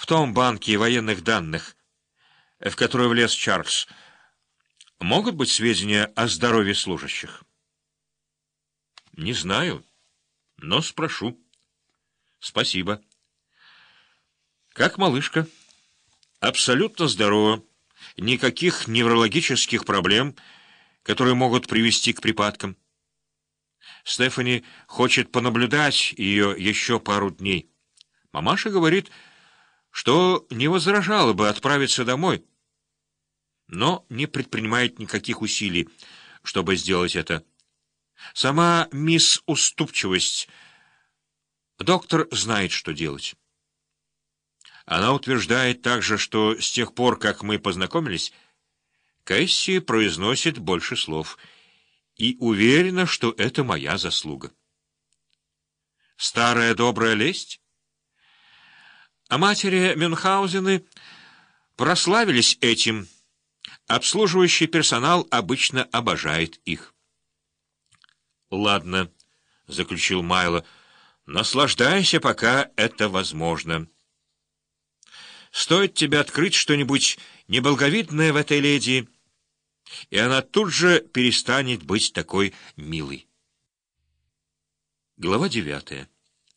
В том банке военных данных, в который влез Чарльз, могут быть сведения о здоровье служащих? Не знаю, но спрошу. Спасибо. Как малышка? Абсолютно здорова. Никаких неврологических проблем, которые могут привести к припадкам. Стефани хочет понаблюдать ее еще пару дней. Мамаша говорит, что не возражала бы отправиться домой, но не предпринимает никаких усилий, чтобы сделать это. Сама мисс Уступчивость, доктор, знает, что делать. Она утверждает также, что с тех пор, как мы познакомились, Кэсси произносит больше слов, и уверена, что это моя заслуга. Старая добрая лесть? А матери Мюнхгаузены прославились этим. Обслуживающий персонал обычно обожает их. «Ладно», — заключил Майло, — «наслаждайся, пока это возможно. Стоит тебе открыть что-нибудь неблаговидное в этой леди, и она тут же перестанет быть такой милой». Глава 9.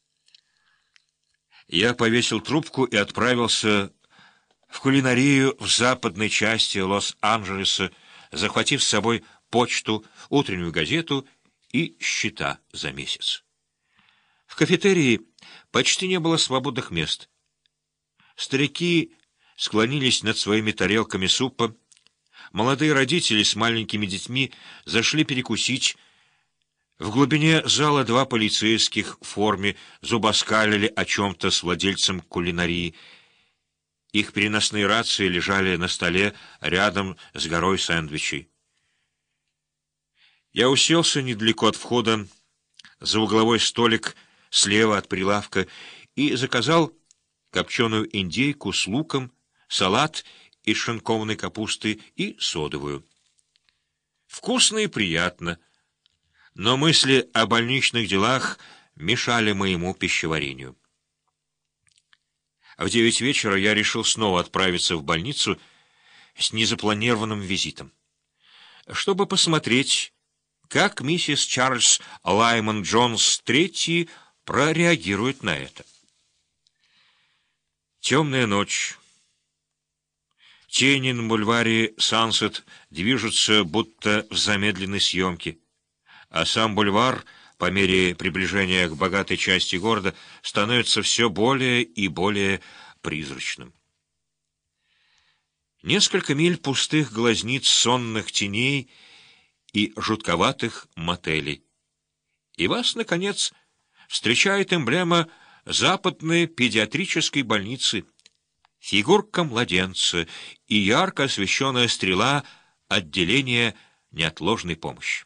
Я повесил трубку и отправился в кулинарию в западной части Лос-Анджелеса, захватив с собой почту, утреннюю газету и счета за месяц. В кафетерии почти не было свободных мест. Старики склонились над своими тарелками супа, молодые родители с маленькими детьми зашли перекусить. В глубине зала два полицейских в форме зубоскалили о чем-то с владельцем кулинарии. Их переносные рации лежали на столе рядом с горой сэндвичей. Я уселся недалеко от входа, за угловой столик слева от прилавка, и заказал копченую индейку с луком, салат из шинкованной капусты и содовую. Вкусно и приятно, но мысли о больничных делах мешали моему пищеварению. В 9 вечера я решил снова отправиться в больницу с незапланированным визитом, чтобы посмотреть, как миссис Чарльз Лаймон Джонс III прореагирует на это. Темная ночь. Тени на бульваре Сансет движутся будто в замедленной съемке, а сам бульвар, по мере приближения к богатой части города, становится все более и более призрачным. Несколько миль пустых глазниц сонных теней и жутковатых мотелей. И вас, наконец, встречает эмблема западной педиатрической больницы, фигурка младенца и ярко освещенная стрела отделения неотложной помощи.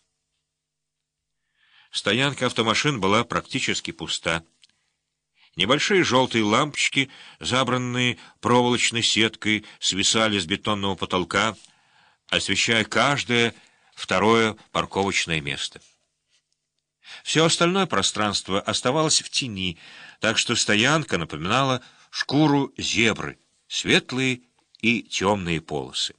Стоянка автомашин была практически пуста. Небольшие желтые лампочки, забранные проволочной сеткой, свисали с бетонного потолка, освещая каждое второе парковочное место. Все остальное пространство оставалось в тени, так что стоянка напоминала шкуру зебры, светлые и темные полосы.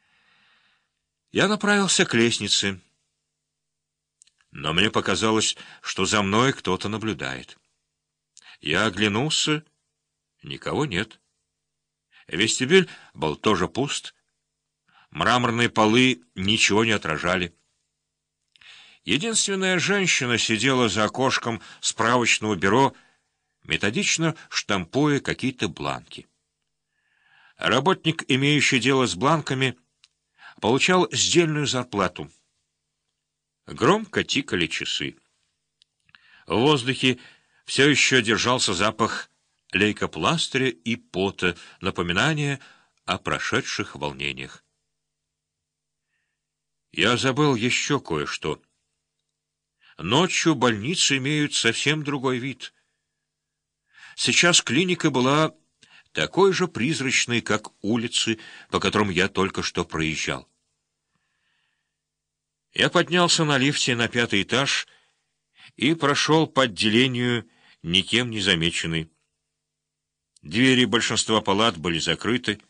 Я направился к лестнице, но мне показалось, что за мной кто-то наблюдает. Я оглянулся, никого нет. Вестибюль был тоже пуст, мраморные полы ничего не отражали. Единственная женщина сидела за окошком справочного бюро, методично штампуя какие-то бланки. Работник, имеющий дело с бланками, получал сдельную зарплату. Громко тикали часы. В воздухе все еще держался запах лейкопластыря и пота, напоминание о прошедших волнениях. Я забыл еще кое-что. Ночью больницы имеют совсем другой вид. Сейчас клиника была такой же призрачной, как улицы, по которым я только что проезжал. Я поднялся на лифте на 5-й этаж и прошел по отделению, никем не замеченный. Двери большинства палат были закрыты,